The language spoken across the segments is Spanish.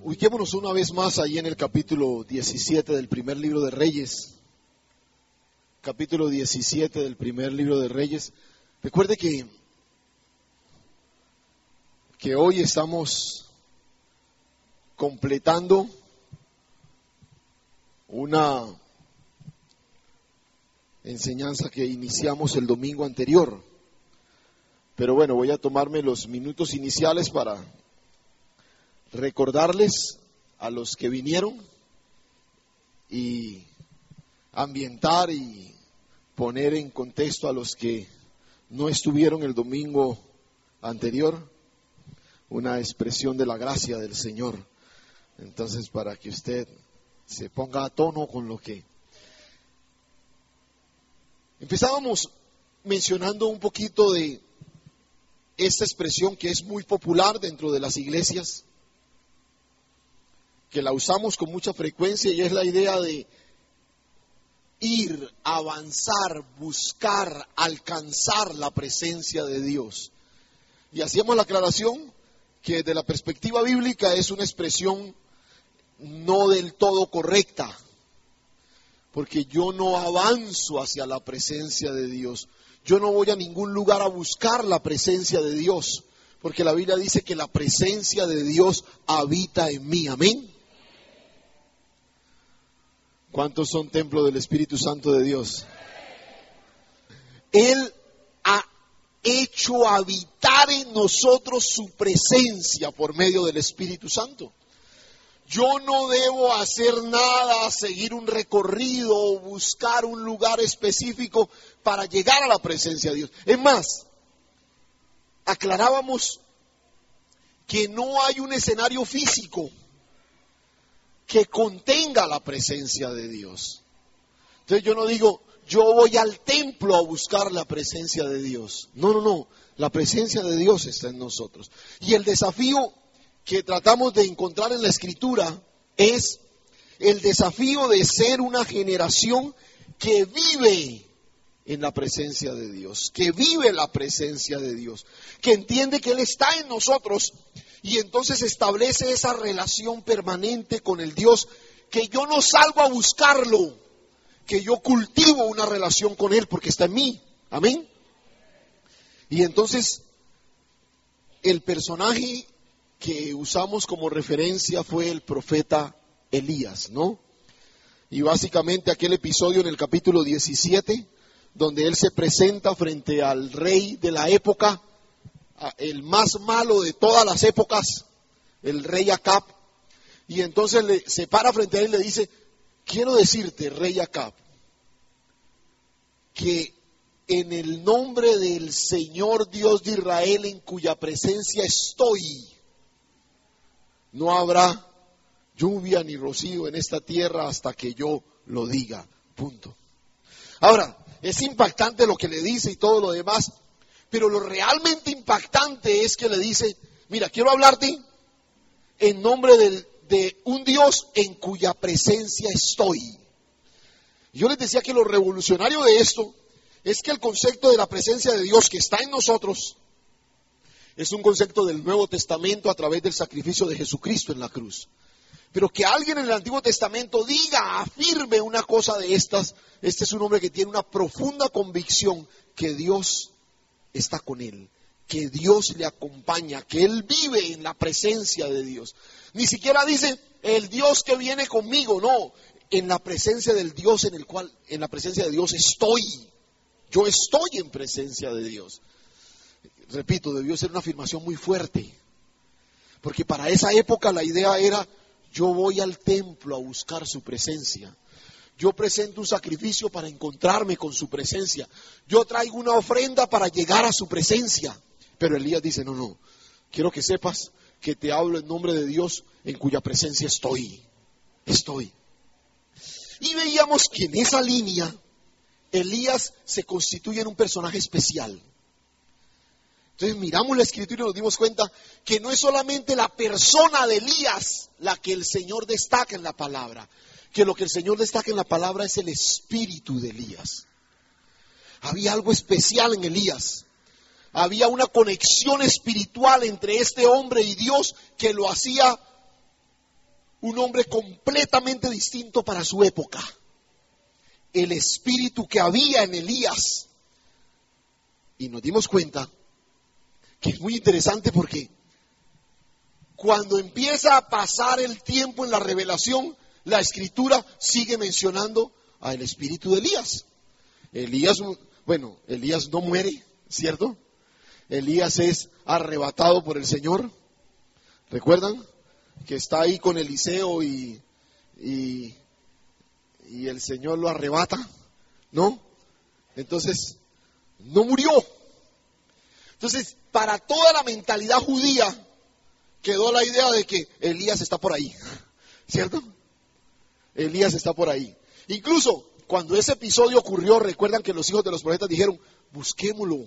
Ubiquémonos una vez más ahí en el capítulo 17 del primer libro de Reyes. Capítulo 17 del primer libro de Reyes. Recuerde que hoy estamos completando una enseñanza que iniciamos el domingo anterior. Pero bueno, voy a tomarme los minutos iniciales para recordarles a los que vinieron y ambientar y poner en contexto a los que no estuvieron el domingo anterior, una expresión de la gracia del Señor. Entonces, para que usted se ponga a tono con lo que empezábamos mencionando un poquito de esta expresión que es muy popular dentro de las iglesias, que la usamos con mucha frecuencia, y es la idea de ir, avanzar, buscar, alcanzar la presencia de Dios. Y hacíamos la aclaración que desde la perspectiva bíblica es una expresión no del todo correcta, porque yo no avanzo hacia la presencia de Dios. Yo no voy a ningún lugar a buscar la presencia de Dios, porque la Biblia dice que la presencia de Dios habita en mí. Amén. ¿Cuántos son templo del Espíritu Santo de Dios? Él ha hecho habitar en nosotros su presencia por medio del Espíritu Santo. Yo no debo hacer nada, seguir un recorrido o buscar un lugar específico para llegar a la presencia de Dios. Es más, aclarábamos que no hay un escenario físico que contenga la presencia de Dios. Entonces yo no digo, yo voy al templo a buscar la presencia de Dios. No, la presencia de Dios está en nosotros. Y el desafío que tratamos de encontrar en la Escritura es el desafío de ser una generación que vive en la presencia de Dios, que vive la presencia de Dios, que entiende que Él está en nosotros. Y entonces establece esa relación permanente con el Dios, que yo no salgo a buscarlo, que yo cultivo una relación con Él porque está en mí. Amén. Y entonces el personaje que usamos como referencia fue el profeta Elías, ¿no? Y básicamente aquel episodio en el capítulo 17, donde él se presenta frente al rey de la época, el más malo de todas las épocas, el rey Acab, y entonces se para frente a él y le dice: quiero decirte, rey Acab, que en el nombre del Señor Dios de Israel, en cuya presencia estoy, no habrá lluvia ni rocío en esta tierra hasta que yo lo diga. Punto. Ahora, es impactante lo que le dice y todo lo demás, pero lo realmente impactante es que le dice: mira, quiero hablarte en nombre de un Dios en cuya presencia estoy. Yo les decía que lo revolucionario de esto es que el concepto de la presencia de Dios que está en nosotros es un concepto del Nuevo Testamento a través del sacrificio de Jesucristo en la cruz. Pero que alguien en el Antiguo Testamento diga, afirme una cosa de estas, este es un hombre que tiene una profunda convicción que Dios está con él, que Dios le acompaña, que él vive en la presencia de Dios. Ni siquiera dice el Dios que viene conmigo, no, en la presencia del Dios en la presencia de Dios estoy. Yo estoy en presencia de Dios. Repito, debió ser una afirmación muy fuerte, porque para esa época la idea era: yo voy al templo a buscar su presencia. Yo presento un sacrificio para encontrarme con su presencia. Yo traigo una ofrenda para llegar a su presencia. Pero Elías dice: no, quiero que sepas que te hablo en nombre de Dios en cuya presencia estoy. Y veíamos que en esa línea Elías se constituye en un personaje especial. Entonces miramos la Escritura y nos dimos cuenta que no es solamente la persona de Elías la que el Señor destaca en la palabra, que lo que el Señor destaca en la palabra es el espíritu de Elías. Había algo especial en Elías. Había una conexión espiritual entre este hombre y Dios que lo hacía un hombre completamente distinto para su época. El espíritu que había en Elías. Y nos dimos cuenta que es muy interesante porque cuando empieza a pasar el tiempo en la revelación, la escritura sigue mencionando al espíritu de Elías. Elías no muere, ¿cierto? Elías es arrebatado por el Señor. ¿Recuerdan? Que está ahí con Eliseo y el Señor lo arrebata, ¿no? Entonces, no murió. Entonces, para toda la mentalidad judía, quedó la idea de que Elías está por ahí, ¿cierto? Elías está por ahí. Incluso, cuando ese episodio ocurrió, recuerdan que los hijos de los profetas dijeron, busquémoslo,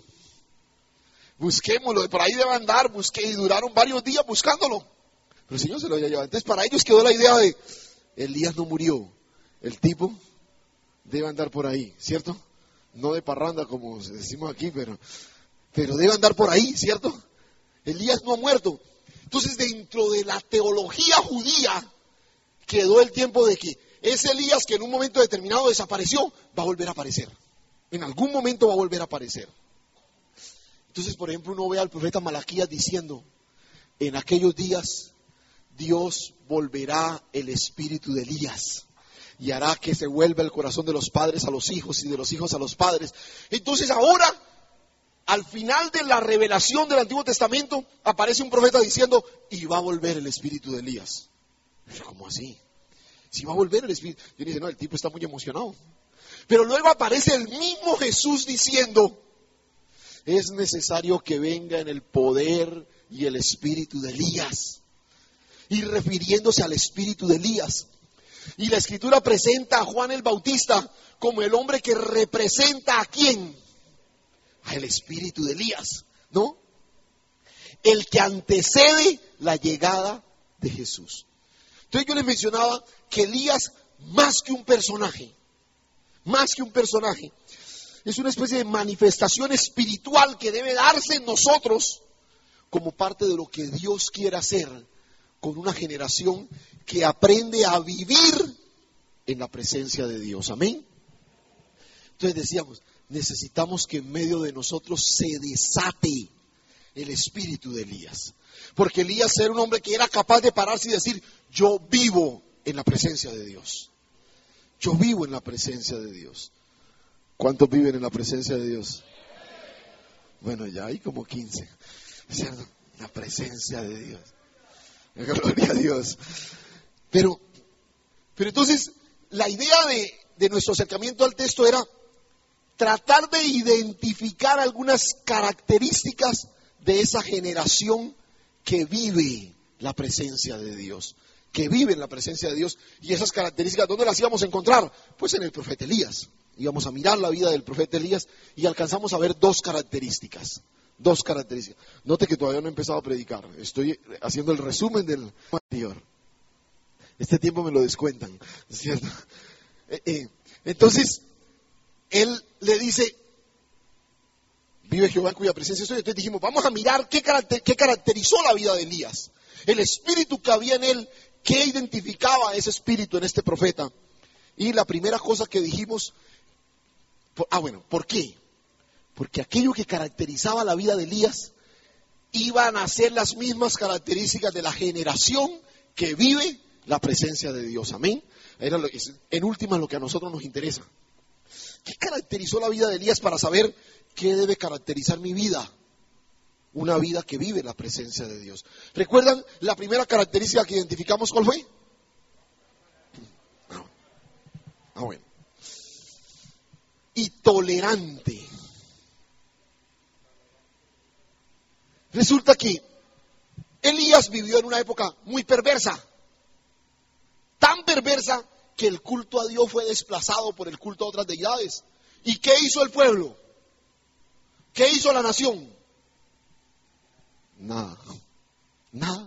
por ahí debe andar, y duraron varios días buscándolo. Pero el Señor se lo había llevado. Entonces, para ellos quedó la idea de, Elías no murió, el tipo debe andar por ahí, ¿cierto? No de parranda como decimos aquí, pero debe andar por ahí, ¿cierto? Elías no ha muerto. Entonces, dentro de la teología judía, quedó el tiempo de que ese Elías que en un momento determinado desapareció, va a volver a aparecer. En algún momento va a volver a aparecer. Entonces, por ejemplo, uno ve al profeta Malaquías diciendo, en aquellos días Dios volverá el espíritu de Elías y hará que se vuelva el corazón de los padres a los hijos y de los hijos a los padres. Entonces ahora, al final de la revelación del Antiguo Testamento, aparece un profeta diciendo, y va a volver el espíritu de Elías. ¿Cómo así? Si va a volver el espíritu. Y uno dice, no, el tipo está muy emocionado. Pero luego aparece el mismo Jesús diciendo, es necesario que venga en el poder y el espíritu de Elías. Y refiriéndose al espíritu de Elías. Y la escritura presenta a Juan el Bautista como el hombre que representa ¿a quién? Al espíritu de Elías, ¿no? El que antecede la llegada de Jesús. Entonces yo les mencionaba que Elías, más que un personaje, es una especie de manifestación espiritual que debe darse en nosotros como parte de lo que Dios quiere hacer con una generación que aprende a vivir en la presencia de Dios. Amén. Entonces decíamos, necesitamos que en medio de nosotros se desate el espíritu de Elías. Porque Elías era un hombre que era capaz de pararse y decir, yo vivo en la presencia de Dios. Yo vivo en la presencia de Dios. ¿Cuántos viven en la presencia de Dios? Bueno, ya hay como 15. ¿Cierto? La presencia de Dios. Gloria a Dios. Pero entonces, la idea de nuestro acercamiento al texto era tratar de identificar algunas características de esa generación que vive la presencia de Dios, que vive en la presencia de Dios. Y esas características, ¿dónde las íbamos a encontrar? Pues en el profeta Elías. Íbamos a mirar la vida del profeta Elías y alcanzamos a ver dos características. Note que todavía no he empezado a predicar. Estoy haciendo el resumen del anterior. Este tiempo me lo descuentan, ¿cierto? Entonces, él le dice, vive Jehová en cuya presencia estoy. Entonces dijimos, vamos a mirar qué caracterizó la vida de Elías. El espíritu que había en él, qué identificaba ese espíritu en este profeta. Y la primera cosa que dijimos, ¿por qué? Porque aquello que caracterizaba la vida de Elías iban a ser las mismas características de la generación que vive la presencia de Dios. Amén. En última, lo que a nosotros nos interesa. ¿Qué caracterizó la vida de Elías para saber qué debe caracterizar mi vida? Una vida que vive la presencia de Dios. ¿Recuerdan la primera característica que identificamos? ¿Cuál fue? Bueno. Y tolerante. Resulta que Elías vivió en una época muy perversa. Tan perversa que el culto a Dios fue desplazado por el culto a otras deidades. ¿Y qué hizo el pueblo? ¿Qué hizo la nación? Nada.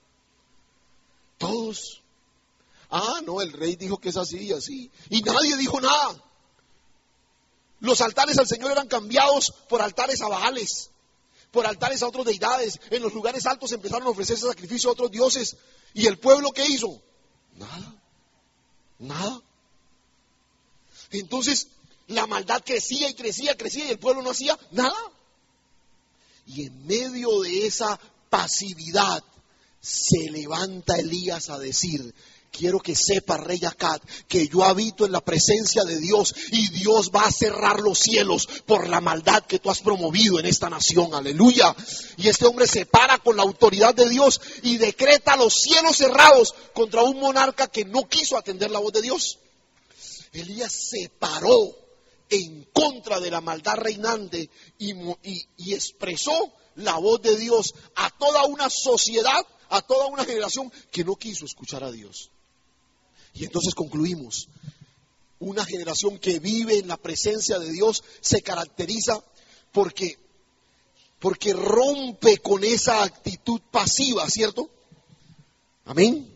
Todos. No, el rey dijo que es así y así. Y nadie dijo nada. Los altares al Señor eran cambiados por altares a Baales, por altares a otras deidades. En los lugares altos empezaron a ofrecerse sacrificio a otros dioses. ¿Y el pueblo qué hizo? Nada, nada. Entonces la maldad crecía y crecía, crecía y el pueblo no hacía nada. Y en medio de esa pasividad se levanta Elías a decir: quiero que sepa, rey Acab, que yo habito en la presencia de Dios y Dios va a cerrar los cielos por la maldad que tú has promovido en esta nación. Aleluya. Y este hombre se para con la autoridad de Dios y decreta los cielos cerrados contra un monarca que no quiso atender la voz de Dios. Elías se paró en contra de la maldad reinante y expresó la voz de Dios a toda una sociedad, a toda una generación que no quiso escuchar a Dios. Y entonces concluimos: una generación que vive en la presencia de Dios se caracteriza porque rompe con esa actitud pasiva, ¿cierto? Amén.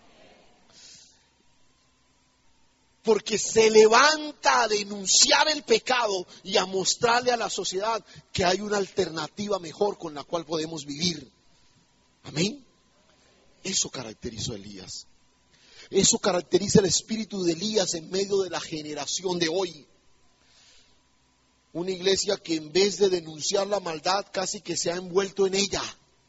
Porque se levanta a denunciar el pecado y a mostrarle a la sociedad que hay una alternativa mejor con la cual podemos vivir. Amén. Eso caracterizó a Elías. Eso caracteriza el espíritu de Elías en medio de la generación de hoy. Una iglesia que en vez de denunciar la maldad casi que se ha envuelto en ella.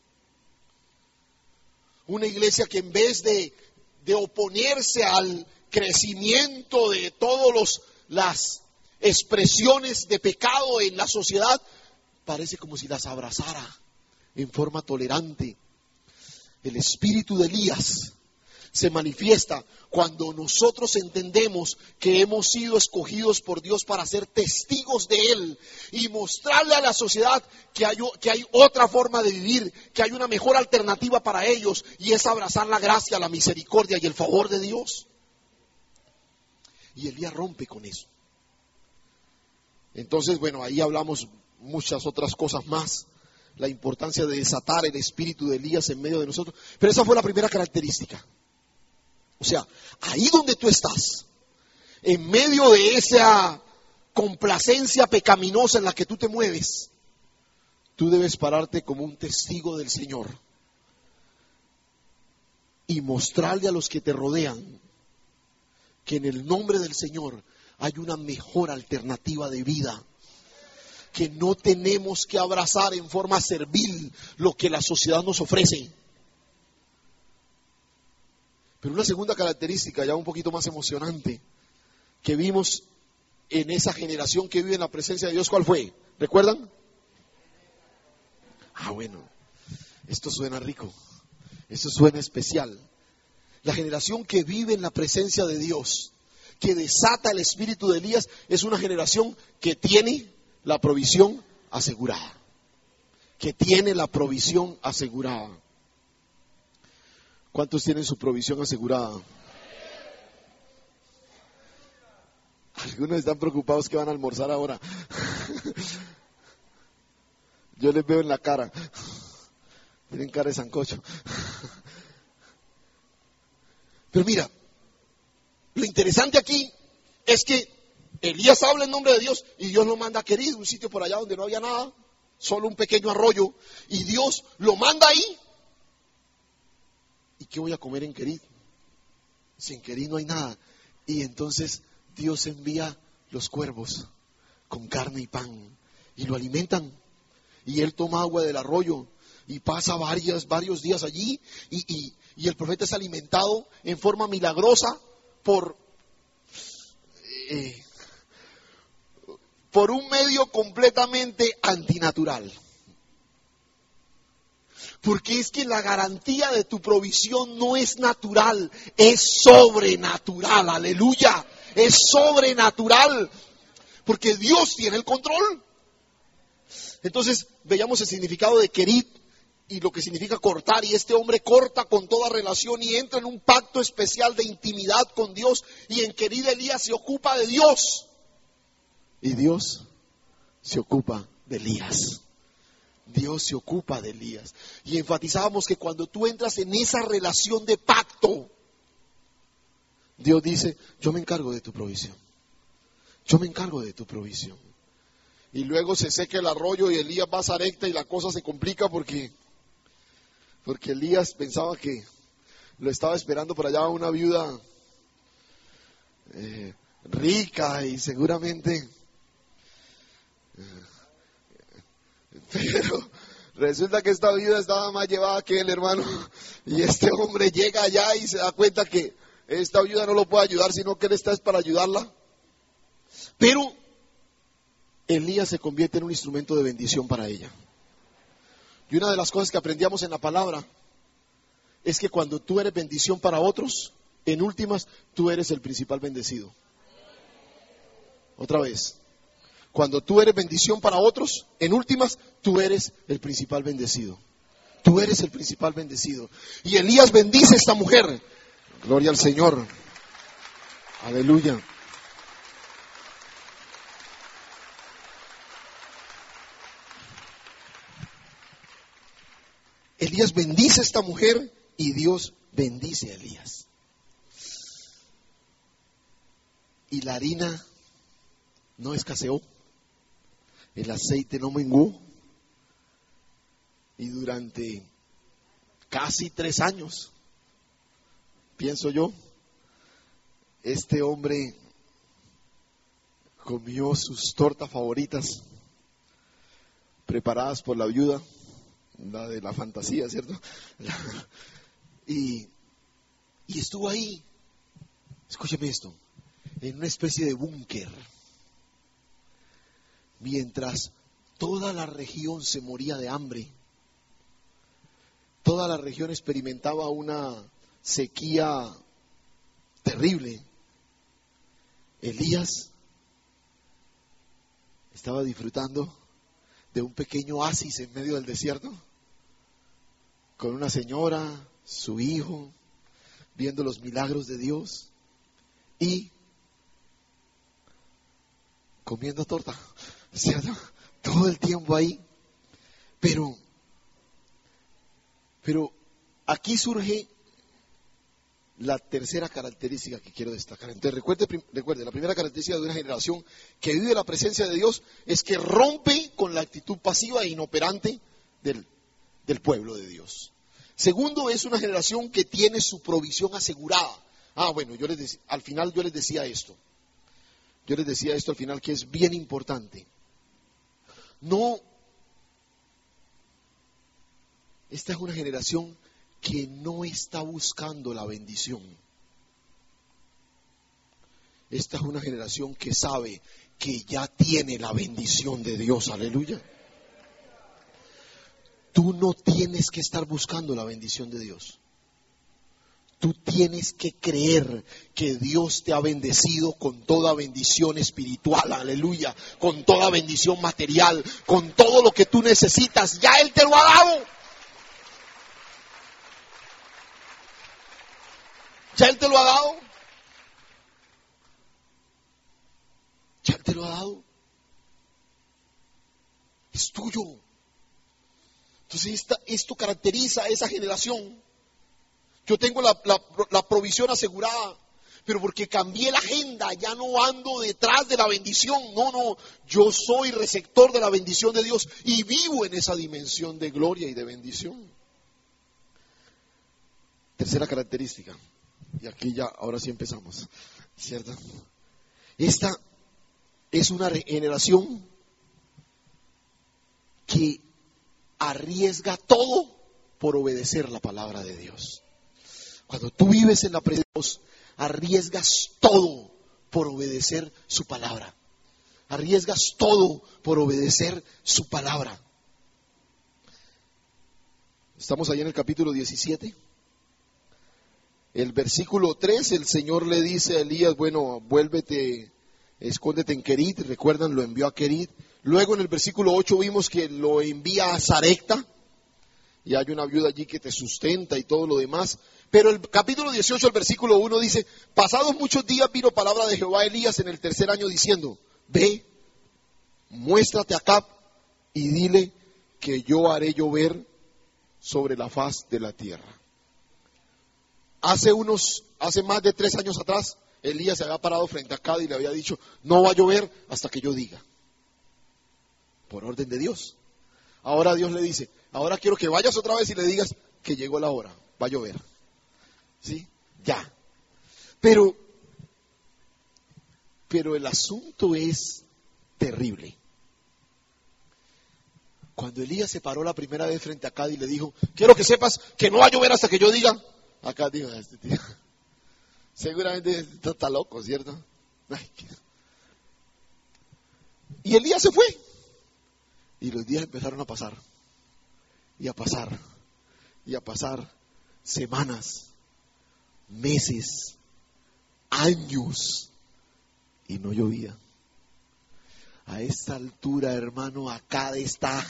Una iglesia que en vez de oponerse al crecimiento de todas las expresiones de pecado en la sociedad, parece como si las abrazara en forma tolerante. El espíritu de Elías se manifiesta cuando nosotros entendemos que hemos sido escogidos por Dios para ser testigos de Él y mostrarle a la sociedad que hay otra forma de vivir, que hay una mejor alternativa para ellos, y es abrazar la gracia, la misericordia y el favor de Dios. Y Elías rompe con eso. Entonces, bueno, ahí hablamos muchas otras cosas más. La importancia de desatar el espíritu de Elías en medio de nosotros. Pero esa fue la primera característica. O sea, ahí donde tú estás, en medio de esa complacencia pecaminosa en la que tú te mueves, tú debes pararte como un testigo del Señor y mostrarle a los que te rodean que en el nombre del Señor hay una mejor alternativa de vida, que no tenemos que abrazar en forma servil lo que la sociedad nos ofrece. Pero una segunda característica, ya un poquito más emocionante, que vimos en esa generación que vive en la presencia de Dios, ¿cuál fue? ¿Recuerdan? Bueno, esto suena rico, esto suena especial. La generación que vive en la presencia de Dios, que desata el espíritu de Elías, es una generación que tiene la provisión asegurada. Que tiene la provisión asegurada. ¿Cuántos tienen su provisión asegurada? Algunos están preocupados que van a almorzar ahora. Yo les veo en la cara. Tienen cara de sancocho. Pero mira, lo interesante aquí es que Elías habla en nombre de Dios y Dios lo manda a Querid, un sitio por allá donde no había nada, solo un pequeño arroyo, y Dios lo manda ahí. ¿Y qué voy a comer en Querid? Si en Querid no hay nada. Y entonces Dios envía los cuervos con carne y pan y lo alimentan. Y él toma agua del arroyo y pasa varios días allí y el profeta es alimentado en forma milagrosa por un medio completamente antinatural. Porque es que la garantía de tu provisión no es natural, es sobrenatural, aleluya, es sobrenatural, porque Dios tiene el control. Entonces veíamos el significado de Querid y lo que significa cortar, y este hombre corta con toda relación y entra en un pacto especial de intimidad con Dios, y en Querid Elías se ocupa de Dios y Dios se ocupa de Elías. Dios se ocupa de Elías. Y enfatizábamos que cuando tú entras en esa relación de pacto, Dios dice: yo me encargo de tu provisión. Yo me encargo de tu provisión. Y luego se seca el arroyo y Elías va a Sarepta y la cosa se complica porque Elías pensaba que lo estaba esperando por allá una viuda rica y seguramente, pero resulta que esta viuda estaba más llevada que él, hermano, y este hombre llega allá y se da cuenta que esta viuda no lo puede ayudar, sino que él está es para ayudarla. Pero Elías se convierte en un instrumento de bendición para ella. Y una de las cosas que aprendíamos en la palabra es que cuando tú eres bendición para otros, en últimas, tú eres el principal bendecido. Otra vez. Cuando tú eres bendición para otros, en últimas, tú eres el principal bendecido. Tú eres el principal bendecido. Y Elías bendice a esta mujer. Gloria al Señor. Aleluya. Elías bendice a esta mujer y Dios bendice a Elías. Y la harina no escaseó, el aceite no menguó, y durante casi 3 años, pienso yo, este hombre comió sus tortas favoritas, preparadas por la viuda, la de la fantasía, ¿cierto? Y estuvo ahí, escúcheme esto, en una especie de búnker, mientras toda la región se moría de hambre, toda la región experimentaba una sequía terrible. Elías estaba disfrutando de un pequeño oasis en medio del desierto, con una señora, su hijo, viendo los milagros de Dios y comiendo torta, ¿cierto? Todo el tiempo ahí. Pero aquí surge la tercera característica que quiero destacar. Entonces recuerde, la primera característica de una generación que vive la presencia de Dios es que rompe con la actitud pasiva e inoperante del pueblo de Dios. Segundo, es una generación que tiene su provisión asegurada. Bueno, al final yo les decía esto. Yo les decía esto al final, que es bien importante. Esta es una generación que no está buscando la bendición. Esta es una generación que sabe que ya tiene la bendición de Dios, aleluya. Tú no tienes que estar buscando la bendición de Dios. Tú tienes que creer que Dios te ha bendecido con toda bendición espiritual, aleluya, con toda bendición material, con todo lo que tú necesitas. Ya Él te lo ha dado. Ya Él te lo ha dado. Ya Él te lo ha dado. Es tuyo. Entonces esto caracteriza a esa generación. Yo tengo la provisión asegurada, pero porque cambié la agenda, ya no ando detrás de la bendición. No, yo soy receptor de la bendición de Dios y vivo en esa dimensión de gloria y de bendición. Tercera característica, y aquí ya, ahora sí empezamos, ¿cierto? Esta es una generación que arriesga todo por obedecer la palabra de Dios. Cuando tú vives en la presencia de Dios, arriesgas todo por obedecer su palabra. Arriesgas todo por obedecer su palabra. Estamos allá en el capítulo 17. El versículo 3, el Señor le dice a Elías, bueno, vuélvete, escóndete en Querit. Recuerdan, lo envió a Querit. Luego en el versículo 8 vimos que lo envía a Sarepta. Y hay una viuda allí que te sustenta y todo lo demás. Pero el capítulo 18, el versículo 1 dice, pasados muchos días vino palabra de Jehová a Elías en el 3er año diciendo, ve, muéstrate a Acab y dile que yo haré llover sobre la faz de la tierra. Hace más de 3 años atrás, Elías se había parado frente a Acab y le había dicho, no va a llover hasta que yo diga. Por orden de Dios. Ahora Dios le dice, ahora quiero que vayas otra vez y le digas que llegó la hora, va a llover. ¿sí? Ya. Pero el asunto es terrible. Cuando Elías se paró la primera vez frente a Acab y le dijo, quiero que sepas que no va a llover hasta que yo diga. Acab dijo, este tío, seguramente está loco, ¿cierto? Ay. Y Elías se fue. Y los días empezaron a pasar. Y a pasar. Y a pasar. Semanas. Meses. Años. Y no llovía. A esta altura, hermano, Acab está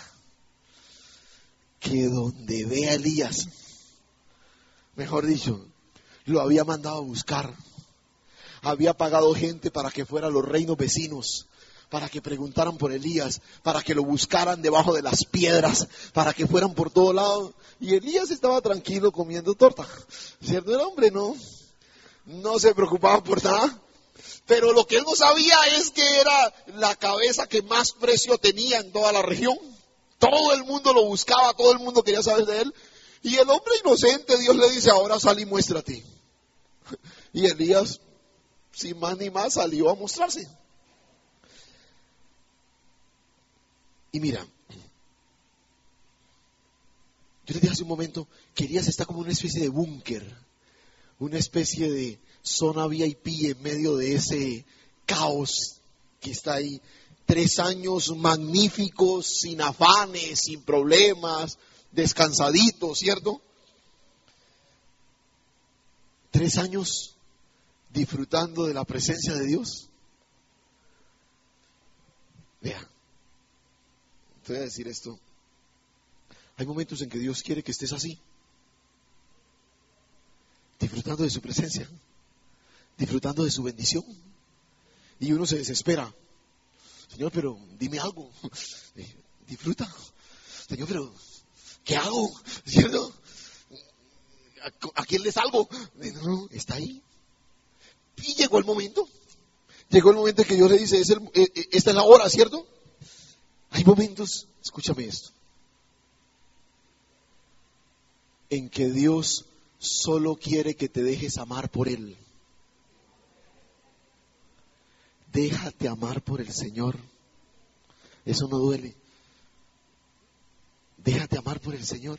que donde ve a Elías, mejor dicho, lo había mandado a buscar. Había pagado gente para que fuera a los reinos vecinos, para que preguntaran por Elías, para que lo buscaran debajo de las piedras, para que fueran por todo lado. Y Elías estaba tranquilo comiendo torta. ¿Cierto? El hombre no se preocupaba por nada. Pero lo que él no sabía es que era la cabeza que más precio tenía en toda la región. Todo el mundo lo buscaba, todo el mundo quería saber de él. Y el hombre inocente, Dios le dice, ahora sal y muéstrate. Y Elías, sin más ni más, salió a mostrarse. Y mira, yo les dije hace un momento que Elías está como una especie de búnker, una especie de zona VIP en medio de ese caos que está ahí. 3 años magníficos, sin afanes, sin problemas, descansaditos, ¿cierto? 3 años disfrutando de la presencia de Dios. Vea, te voy a decir esto. Hay momentos en que Dios quiere que estés así, disfrutando de su presencia, disfrutando de su bendición. Y uno se desespera. Señor, pero dime algo. Disfruta. Señor, pero ¿qué hago? ¿Cierto? ¿A quién le salgo? No, está ahí. Y llegó el momento. Llegó el momento en que Dios le dice, esta es la hora, ¿cierto? Hay momentos, escúchame esto, en que Dios solo quiere que te dejes amar por Él. Déjate amar por el Señor. Eso no duele. Déjate amar por el Señor.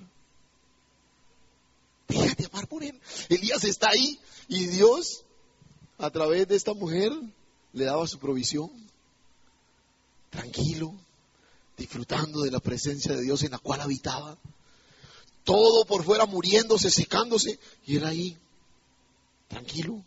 Déjate amar por Él. Elías está ahí y Dios, a través de esta mujer, le daba su provisión. Tranquilo, disfrutando de la presencia de Dios en la cual habitaba. Todo por fuera muriéndose, secándose. Y él ahí, tranquilo.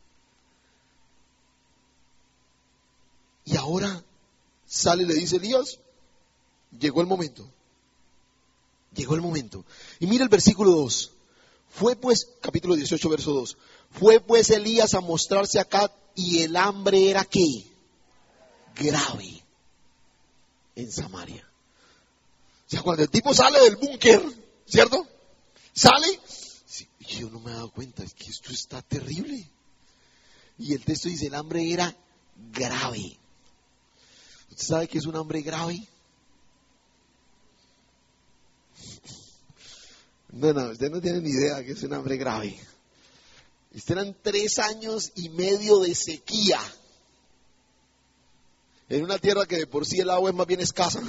Y ahora sale y le dice, Elías, llegó el momento. Llegó el momento. Y mira el versículo 2. Fue pues, capítulo 18, verso 2. Fue pues Elías a mostrarse acá y el hambre era ¿qué? Grave en Samaria. O sea, cuando el tipo sale del búnker, ¿cierto? Sale, y yo no me he dado cuenta, es que esto está terrible. Y el texto dice, el hambre era grave. ¿Usted sabe qué es un hambre grave? No, usted no tiene ni idea qué es un hambre grave. Estos eran 3 años y medio de sequía. En una tierra que de por sí el agua es más bien escasa.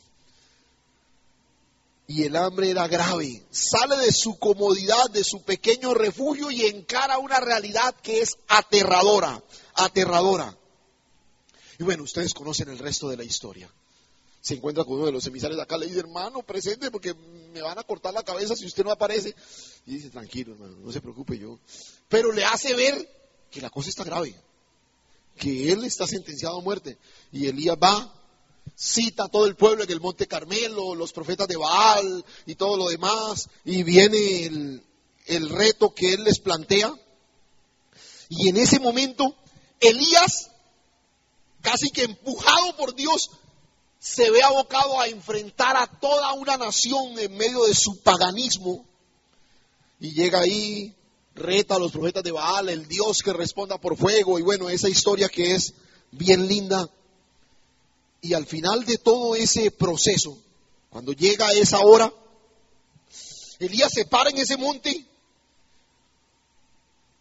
Y el hambre era grave. Sale de su comodidad, de su pequeño refugio y encara una realidad que es aterradora, aterradora. Y bueno, ustedes conocen el resto de la historia. Se encuentra con uno de los emisarios de acá, le dice, hermano, presente porque me van a cortar la cabeza si usted no aparece. Y dice, tranquilo, hermano, no se preocupe yo. Pero le hace ver que la cosa está grave, que él está sentenciado a muerte. Y Elías va, cita a todo el pueblo en el Monte Carmelo, los profetas de Baal y todo lo demás. Y viene el reto que él les plantea. Y en ese momento, Elías, casi que empujado por Dios, se ve abocado a enfrentar a toda una nación en medio de su paganismo. Y llega ahí, reta a los profetas de Baal, el Dios que responda por fuego. Y bueno, esa historia que es bien linda. Y al final de todo ese proceso, cuando llega esa hora, Elías se para en ese monte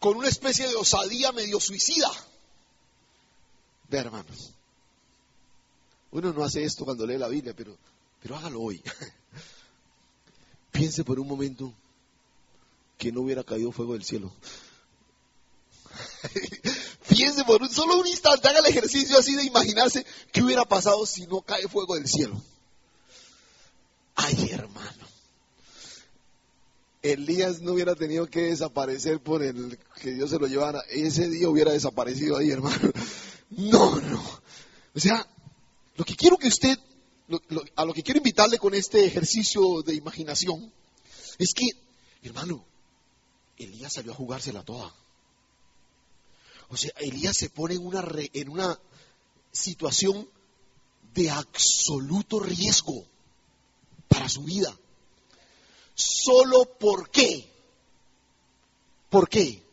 con una especie de osadía medio suicida. Vea, hermanos, uno no hace esto cuando lee la Biblia, pero hágalo hoy. Piense por un momento que no hubiera caído fuego del cielo. Piense por solo un instante, haga el ejercicio así de imaginarse qué hubiera pasado si no cae fuego del cielo. Ay, hermano, Elías no hubiera tenido que desaparecer por el que Dios se lo llevara. Ese día hubiera desaparecido ahí, hermano. No. O sea, lo que quiero que usted, a lo que quiero invitarle con este ejercicio de imaginación, es que, hermano, Elías salió a jugársela toda. O sea, Elías se pone en una situación de absoluto riesgo para su vida. ¿Solo por qué? ¿Por qué?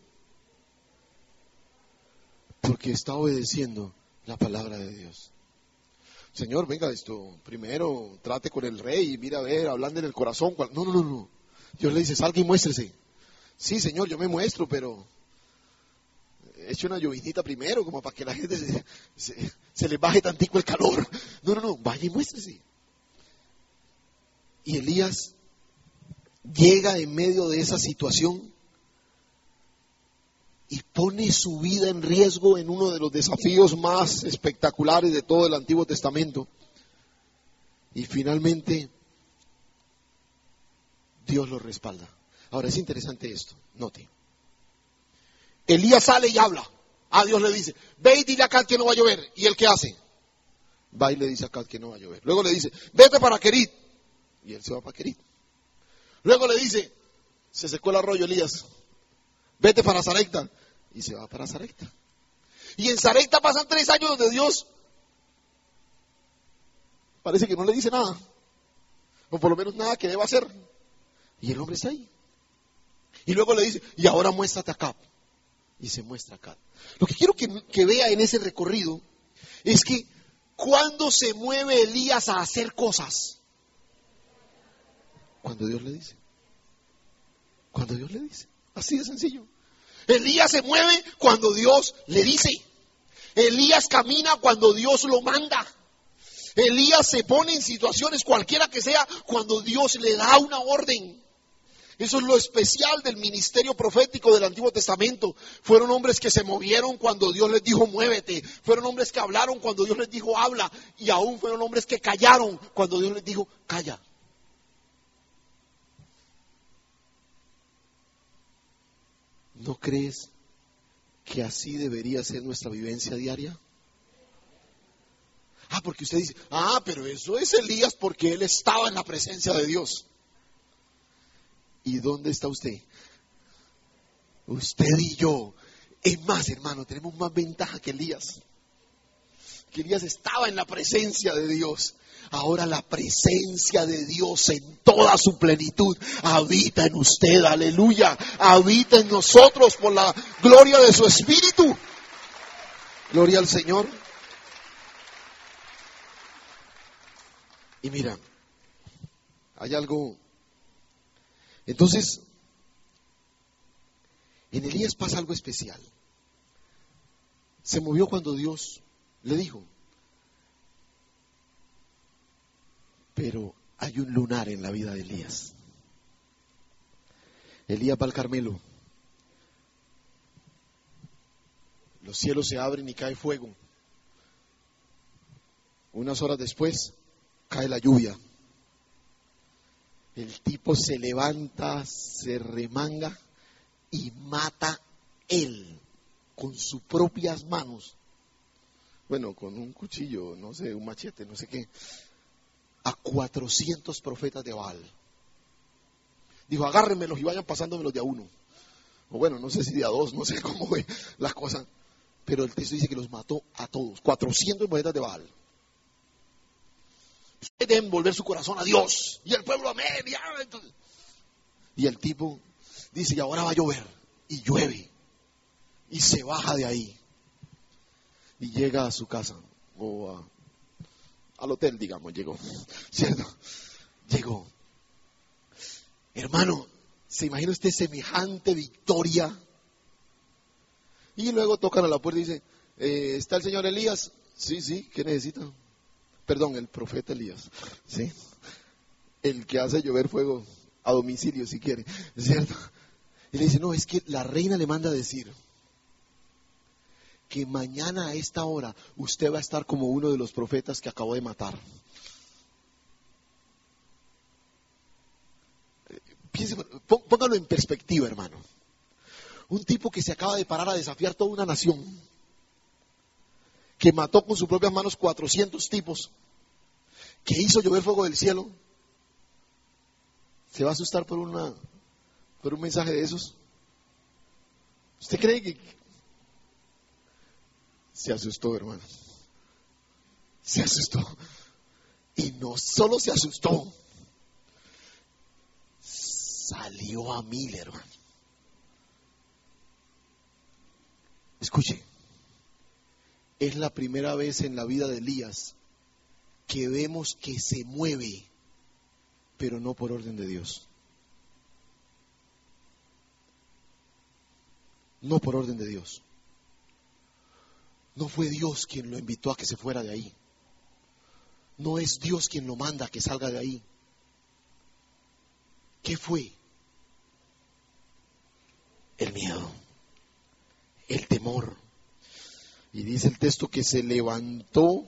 Porque está obedeciendo la palabra de Dios. Señor, venga, primero trate con el rey y mira a ver, hablando en el corazón. No. Dios le dice, salga y muéstrese. Sí, Señor, yo me muestro, pero eche una llovinita primero, como para que la gente se le baje tantico el calor. No, vaya y muéstrese. Y Elías llega en medio de esa situación y pone su vida en riesgo en uno de los desafíos más espectaculares de todo el Antiguo Testamento. Y finalmente, Dios lo respalda. Ahora es interesante esto, note. Elías sale y habla. A Dios le dice, ve y dile a Acab que no va a llover. ¿Y él qué hace? Va y le dice a Acab que no va a llover. Luego le dice, vete para Querit. Y él se va para Querit. Luego le dice, se secó el arroyo Elías, vete para Sarepta. Y se va para Sarepta. Y en Sarepta pasan 3 años donde Dios parece que no le dice nada. O por lo menos nada que deba hacer. Y el hombre está ahí. Y luego le dice, y ahora muéstrate a Acab. Y se muestra a Acab. Lo que quiero que vea en ese recorrido es que cuando se mueve Elías a hacer cosas, cuando Dios le dice. Cuando Dios le dice. Así de sencillo. Elías se mueve cuando Dios le dice. Elías camina cuando Dios lo manda. Elías se pone en situaciones cualquiera que sea cuando Dios le da una orden. Eso es lo especial del ministerio profético del Antiguo Testamento. Fueron hombres que se movieron cuando Dios les dijo muévete. Fueron hombres que hablaron cuando Dios les dijo habla. Y aún fueron hombres que callaron cuando Dios les dijo calla. ¿No crees que así debería ser nuestra vivencia diaria? Porque usted dice, pero eso es Elías porque él estaba en la presencia de Dios. ¿Y dónde está usted? Usted y yo. Es más, hermano, tenemos más ventaja que Elías. Que Elías estaba en la presencia de Dios. Ahora la presencia de Dios en toda su plenitud habita en usted, aleluya. Habita en nosotros por la gloria de su Espíritu. Gloria al Señor. Y mira, hay algo. Entonces, en Elías pasa algo especial. Se movió cuando Dios le dijo. Pero hay un lunar en la vida de Elías. Elías va al Carmelo. Los cielos se abren y cae fuego. Unas horas después, cae la lluvia. El tipo se levanta, se remanga y mata él con sus propias manos. Bueno, con un cuchillo, no sé, un machete, no sé qué. A 400 profetas de Baal. Dijo, agárrenmelos y vayan pasándomelos de a uno. O bueno, no sé si de a dos, no sé cómo fue las cosas. Pero el texto dice que los mató a todos. 400 profetas de Baal. Ustedes deben volver su corazón a Dios. Y el pueblo amén. Y el tipo dice, y ahora va a llover. Y llueve. Y se baja de ahí. Y llega a su casa. O al hotel, digamos, llegó. ¿Cierto? Llegó. Hermano, ¿se imagina usted semejante victoria? Y luego tocan a la puerta y dicen, ¿está el señor Elías? Sí, sí, ¿qué necesita? Perdón, el profeta Elías, ¿sí? El que hace llover fuego a domicilio si quiere, ¿es cierto? Y le dice, no, es que la reina le manda a decir que mañana a esta hora usted va a estar como uno de los profetas que acabó de matar. Póngalo en perspectiva, hermano. Un tipo que se acaba de parar a desafiar toda una nación, que mató con sus propias manos 400 tipos, que hizo llover fuego del cielo, ¿se va a asustar por un mensaje de esos? ¿Usted cree que se asustó, hermano? Se asustó. Y no solo se asustó, salió a mil, hermano. Escuche, es la primera vez en la vida de Elías que vemos que se mueve, pero no por orden de Dios. No por orden de Dios. No fue Dios quien lo invitó a que se fuera de ahí. No es Dios quien lo manda a que salga de ahí. ¿Qué fue? El miedo, el temor. Y dice el texto que se levantó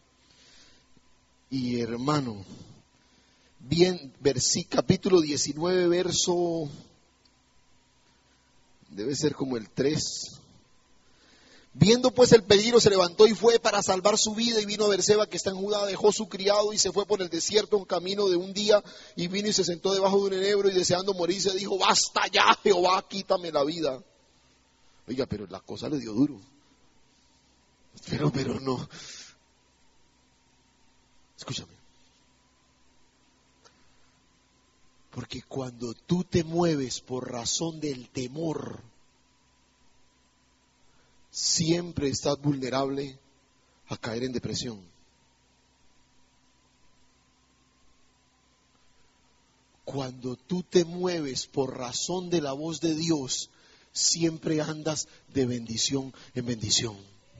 y, hermano, bien, capítulo 19, verso, debe ser como el 3. Viendo pues el peligro, se levantó y fue para salvar su vida, y vino a Berseba, que está en Judá, dejó su criado y se fue por el desierto un camino de un día, y vino y se sentó debajo de un enebro, y deseando morirse dijo, basta ya, Jehová, quítame la vida. Oiga, pero la cosa le dio duro. Pero no. Escúchame. Porque cuando tú te mueves por razón del temor, siempre estás vulnerable a caer en depresión. Cuando tú te mueves por razón de la voz de Dios, siempre andas de bendición en bendición.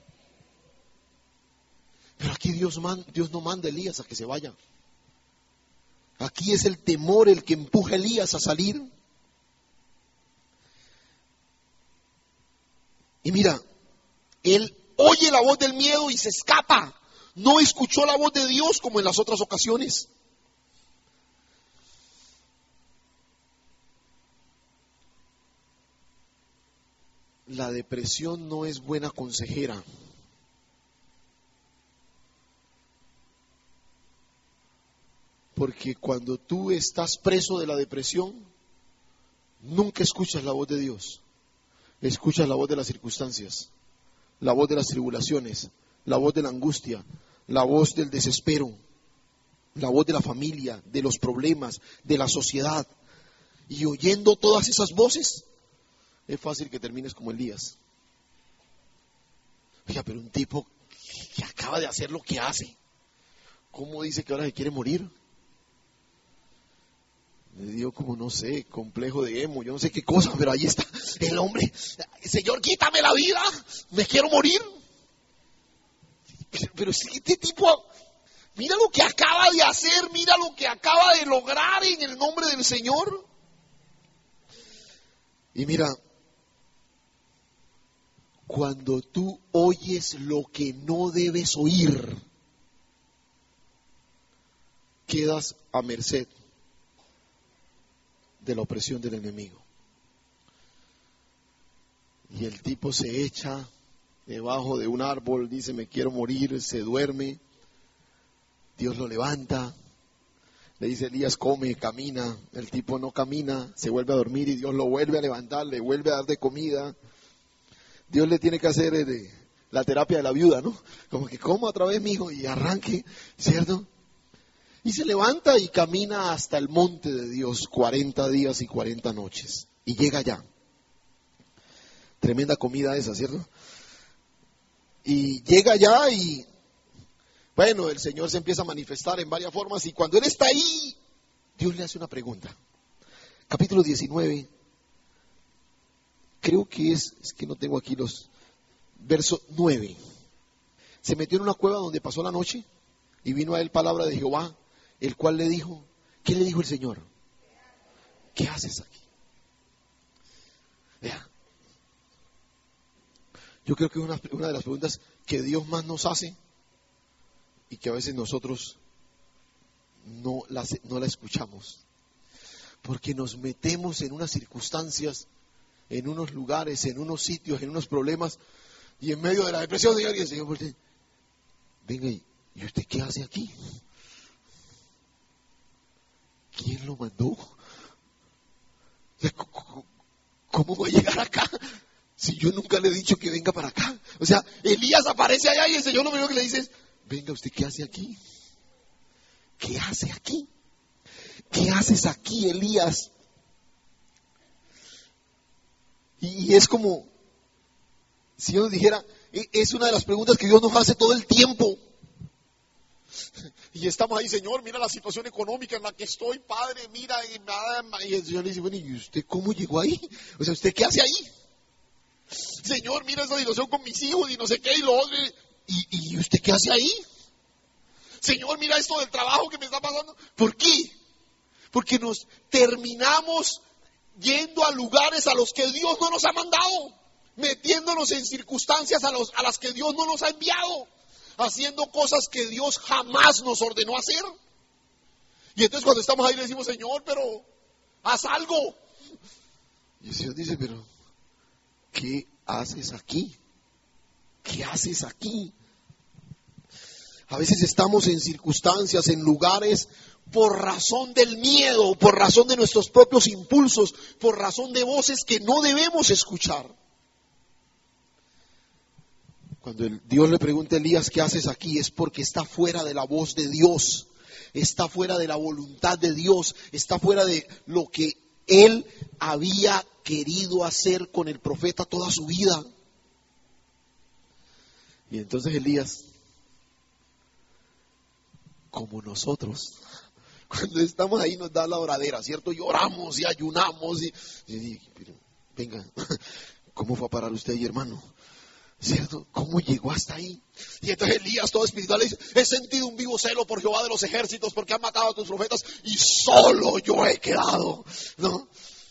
Pero aquí Dios no manda a Elías a que se vaya. Aquí es el temor el que empuja a Elías a salir. Y mira, él oye la voz del miedo y se escapa. No escuchó la voz de Dios como en las otras ocasiones. La depresión no es buena consejera. Porque cuando tú estás preso de la depresión, nunca escuchas la voz de Dios. Escuchas la voz de las circunstancias, la voz de las tribulaciones, la voz de la angustia, la voz del desespero, la voz de la familia, de los problemas, de la sociedad. Y oyendo todas esas voces, es fácil que termines como Elías. Oiga, pero un tipo que acaba de hacer lo que hace, ¿cómo dice que ahora se quiere morir? Le dio como, no sé, complejo de emo, yo no sé qué cosa, pero ahí está el hombre. Señor, quítame la vida, me quiero morir. Pero si este tipo, mira lo que acaba de hacer, mira lo que acaba de lograr en el nombre del Señor. Y mira, cuando tú oyes lo que no debes oír, quedas a merced de la opresión del enemigo. Y el tipo se echa debajo de un árbol, dice, me quiero morir, se duerme. Dios lo levanta, le dice, Elías, come, camina. El tipo no camina, se vuelve a dormir y Dios lo vuelve a levantar, le vuelve a dar de comida. Dios le tiene que hacer la terapia de la viuda, ¿no? Como que coma otra vez, mijo, y arranque, ¿cierto? Y se levanta y camina hasta el monte de Dios 40 días y 40 noches. Y llega allá. Tremenda comida esa, ¿cierto? Y llega allá y, bueno, el Señor se empieza a manifestar en varias formas. Y cuando Él está ahí, Dios le hace una pregunta. Capítulo 19. Creo que es que no tengo aquí verso 9. Se metió en una cueva donde pasó la noche y vino a él palabra de Jehová, el cual le dijo, ¿qué le dijo el Señor? ¿Qué haces aquí? Vea, yo creo que una de las preguntas que Dios más nos hace y que a veces nosotros no la escuchamos, porque nos metemos en unas circunstancias, en unos lugares, en unos sitios, en unos problemas, y en medio de la depresión de alguien, el Señor voltea, venga, ¿y usted qué hace aquí? ¿Quién lo mandó? ¿Cómo voy a llegar acá? Si yo nunca le he dicho que venga para acá. O sea, Elías aparece allá y el Señor lo primero que le dice es, venga, ¿usted qué hace aquí? ¿Qué hace aquí? ¿Qué haces aquí, Elías? Y es como, si yo nos dijera, es una de las preguntas que Dios nos hace todo el tiempo. Y estamos ahí, Señor, mira la situación económica en la que estoy, Padre, mira, y el Señor le dice, bueno, ¿y usted cómo llegó ahí? O sea, ¿usted qué hace ahí? Señor, mira esa situación con mis hijos y no sé qué y lo otro. ¿Y usted qué hace ahí? Señor, mira esto del trabajo que me está pasando. ¿Por qué? Porque nos terminamos yendo a lugares a los que Dios no nos ha mandado, metiéndonos en circunstancias a las que Dios no nos ha enviado, haciendo cosas que Dios jamás nos ordenó hacer. Y entonces cuando estamos ahí le decimos, Señor, pero haz algo. Y el Señor dice, pero ¿qué haces aquí? ¿Qué haces aquí? A veces estamos en circunstancias, en lugares, por razón del miedo, por razón de nuestros propios impulsos, por razón de voces que no debemos escuchar. Cuando Dios le pregunta a Elías, ¿qué haces aquí? Es porque está fuera de la voz de Dios, está fuera de la voluntad de Dios, está fuera de lo que él había querido hacer con el profeta toda su vida. Y entonces Elías, como nosotros, cuando estamos ahí nos da la oradera, ¿cierto? Y oramos y ayunamos y pero, venga, ¿cómo fue a parar usted ahí, hermano? ¿Cierto? ¿Cómo llegó hasta ahí? Y entonces Elías, todo espiritual, le dice, he sentido un vivo celo por Jehová de los ejércitos, porque han matado a tus profetas y solo yo he quedado, ¿no?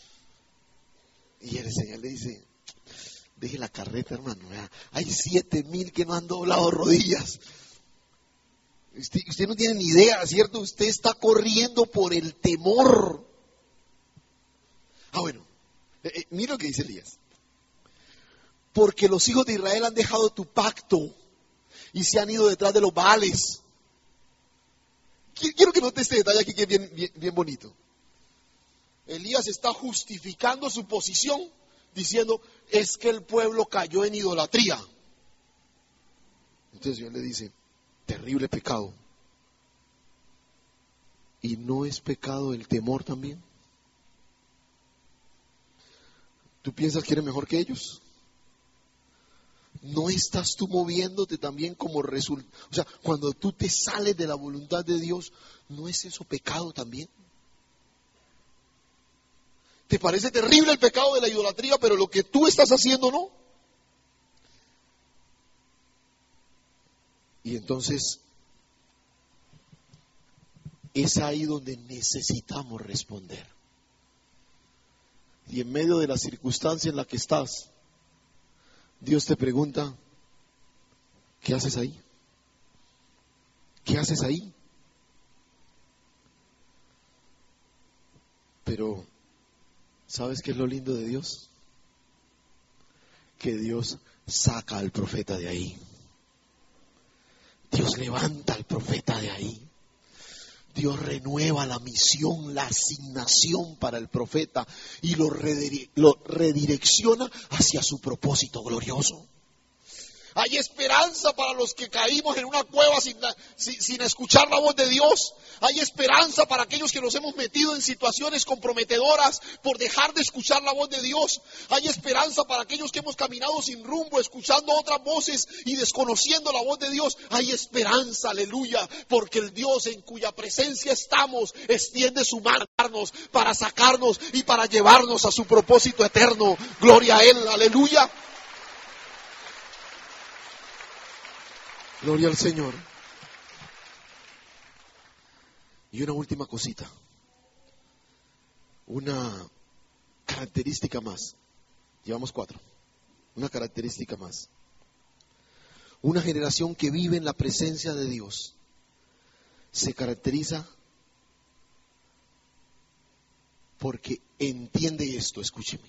Y el Señor le dice, deje la carreta, hermano, ¿verdad? Hay 7,000 que no han doblado rodillas. Usted no tiene ni idea, ¿cierto? Usted está corriendo por el temor. Bueno, mira lo que dice Elías. Porque los hijos de Israel han dejado tu pacto y se han ido detrás de los Baales. Quiero que note este detalle aquí que es bien bonito. Elías está justificando su posición diciendo, es que el pueblo cayó en idolatría. Entonces Dios le dice, terrible pecado. ¿Y no es pecado el temor también? ¿Tú piensas que eres mejor que ellos? ¿No estás tú moviéndote también como resultado? O sea, cuando tú te sales de la voluntad de Dios, ¿no es eso pecado también? ¿Te parece terrible el pecado de la idolatría, pero lo que tú estás haciendo no? Y entonces, es ahí donde necesitamos responder. Y en medio de la circunstancia en la que estás, Dios te pregunta, ¿qué haces ahí? ¿Qué haces ahí? Pero, ¿sabes qué es lo lindo de Dios? Que Dios saca al profeta de ahí. Dios levanta al profeta de ahí. Dios renueva la misión, la asignación para el profeta y lo redirecciona hacia su propósito glorioso. Hay esperanza para los que caímos en una cueva sin escuchar la voz de Dios. Hay esperanza para aquellos que nos hemos metido en situaciones comprometedoras por dejar de escuchar la voz de Dios. Hay esperanza para aquellos que hemos caminado sin rumbo, escuchando otras voces y desconociendo la voz de Dios. Hay esperanza, aleluya, porque el Dios en cuya presencia estamos extiende su mano para sacarnos y para llevarnos a su propósito eterno. Gloria a Él, aleluya. Gloria al Señor. Y una última cosita. Una característica más. Llevamos 4. Una característica más. Una generación que vive en la presencia de Dios se caracteriza porque entiende esto, escúcheme.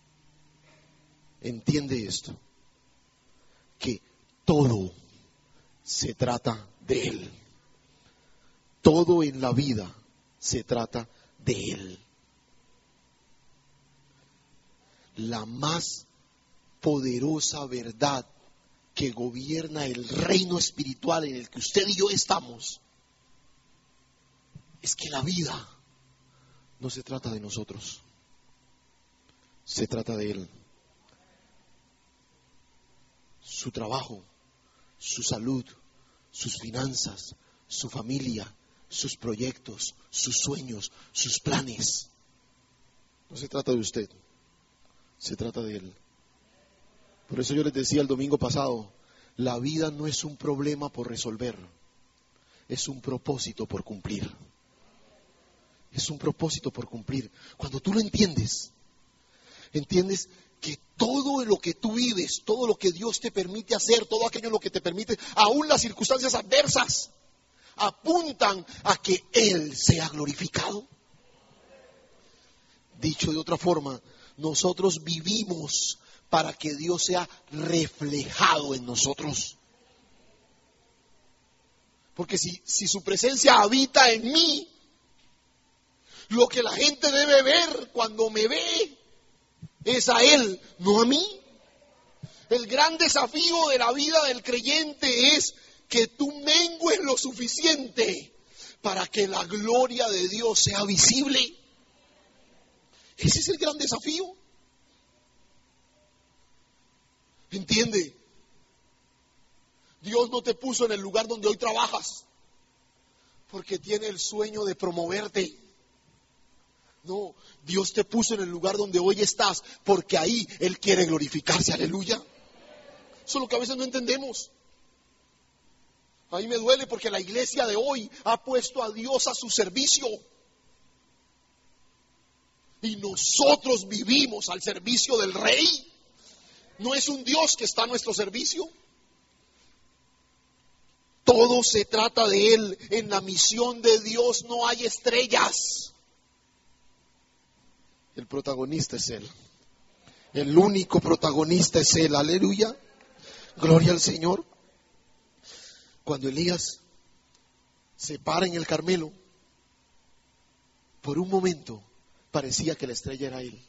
Entiende esto, que todo se trata de Él. Todo en la vida se trata de Él. La más poderosa verdad que gobierna el reino espiritual en el que usted y yo estamos es que la vida no se trata de nosotros, se trata de Él. Su trabajo, su salud, sus finanzas, su familia, sus proyectos, sus sueños, sus planes. No se trata de usted, se trata de Él. Por eso yo les decía el domingo pasado, la vida no es un problema por resolver, es un propósito por cumplir. Es un propósito por cumplir. Cuando tú lo entiendes, entiendes que todo lo que tú vives, todo lo que Dios te permite hacer, todo aquello en lo que te permite, aún las circunstancias adversas, apuntan a que Él sea glorificado. Dicho de otra forma, nosotros vivimos para que Dios sea reflejado en nosotros. Porque si su presencia habita en mí, lo que la gente debe ver cuando me ve es a Él, no a mí. El gran desafío de la vida del creyente es que tú mengues lo suficiente para que la gloria de Dios sea visible. Ese es el gran desafío. ¿Entiende? Dios no te puso en el lugar donde hoy trabajas porque tiene el sueño de promoverte. No, Dios te puso en el lugar donde hoy estás porque ahí Él quiere glorificarse, aleluya. Eso es lo que a veces no entendemos. A mí me duele porque la iglesia de hoy ha puesto a Dios a su servicio. Y nosotros vivimos al servicio del Rey. No es un Dios que está a nuestro servicio. Todo se trata de Él. En la misión de Dios no hay estrellas. El protagonista es Él. El único protagonista es Él. Aleluya. Gloria al Señor. Cuando Elías se para en el Carmelo, por un momento parecía que la estrella era Él.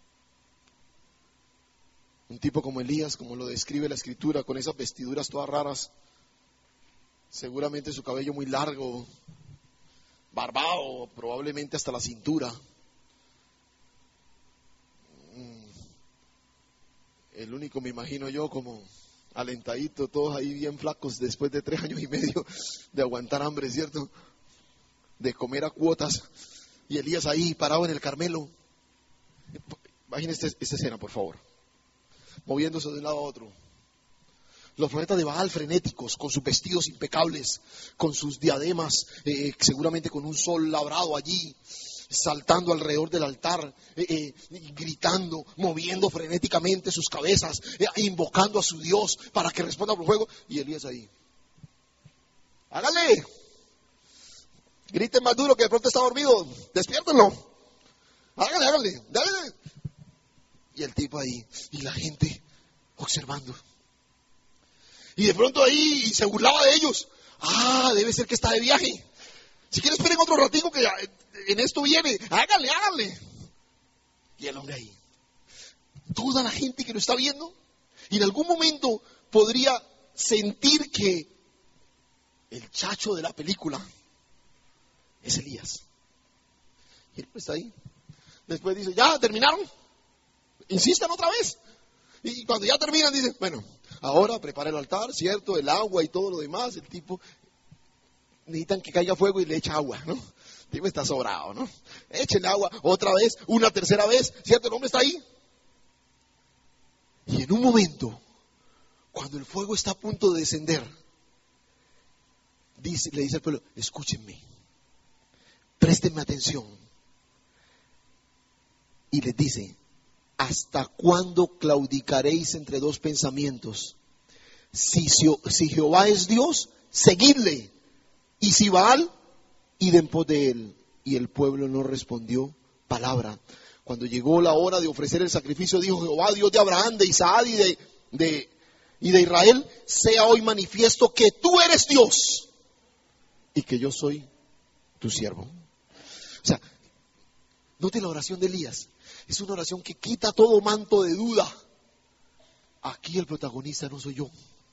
Un tipo como Elías, como lo describe la Escritura, con esas vestiduras todas raras, seguramente su cabello muy largo, barbado, probablemente hasta la cintura. El único, me imagino yo, como alentadito, todos ahí bien flacos después de 3 años y medio de aguantar hambre, ¿cierto? De comer a cuotas. Y Elías ahí parado en el Carmelo. Imagínense esta escena, por favor. Moviéndose de un lado a otro. Los profetas de Baal frenéticos, con sus vestidos impecables, con sus diademas, seguramente con un sol labrado allí, saltando alrededor del altar, gritando, moviendo frenéticamente sus cabezas, invocando a su Dios para que responda por fuego. Y Elías ahí. ¡Hágale! Griten más duro que de pronto está dormido. Despiértenlo. Hágale. Y el tipo ahí. Y la gente observando. Y de pronto ahí se burlaba de ellos. Ah, debe ser que está de viaje. Si quiere esperen otro ratico que en esto viene. Hágale. Y el hombre ahí. Toda la gente que lo está viendo. Y en algún momento podría sentir que el chacho de la película es Elías. Y él está ahí. Después dice, ¿ya terminaron? Insistan otra vez. Y cuando ya terminan, dicen, bueno, ahora prepara el altar, ¿cierto? El agua y todo lo demás. El tipo, necesitan que caiga fuego y le echa agua, ¿no? El tipo está sobrado, ¿no? Échenle agua otra vez, una tercera vez, ¿cierto? El hombre está ahí. Y en un momento, cuando el fuego está a punto de descender, le dice al pueblo, escúchenme, préstenme atención. Y les dice, ¿hasta cuándo claudicaréis entre dos pensamientos? Si Jehová es Dios, seguidle. Y si Baal, id en pos de él. Y el pueblo no respondió palabra. Cuando llegó la hora de ofrecer el sacrificio, dijo Jehová, Dios de Abraham, de Isaac y de Israel, sea hoy manifiesto que tú eres Dios y que yo soy tu siervo. O sea, note la oración de Elías. Es una oración que quita todo manto de duda. Aquí el protagonista no soy yo.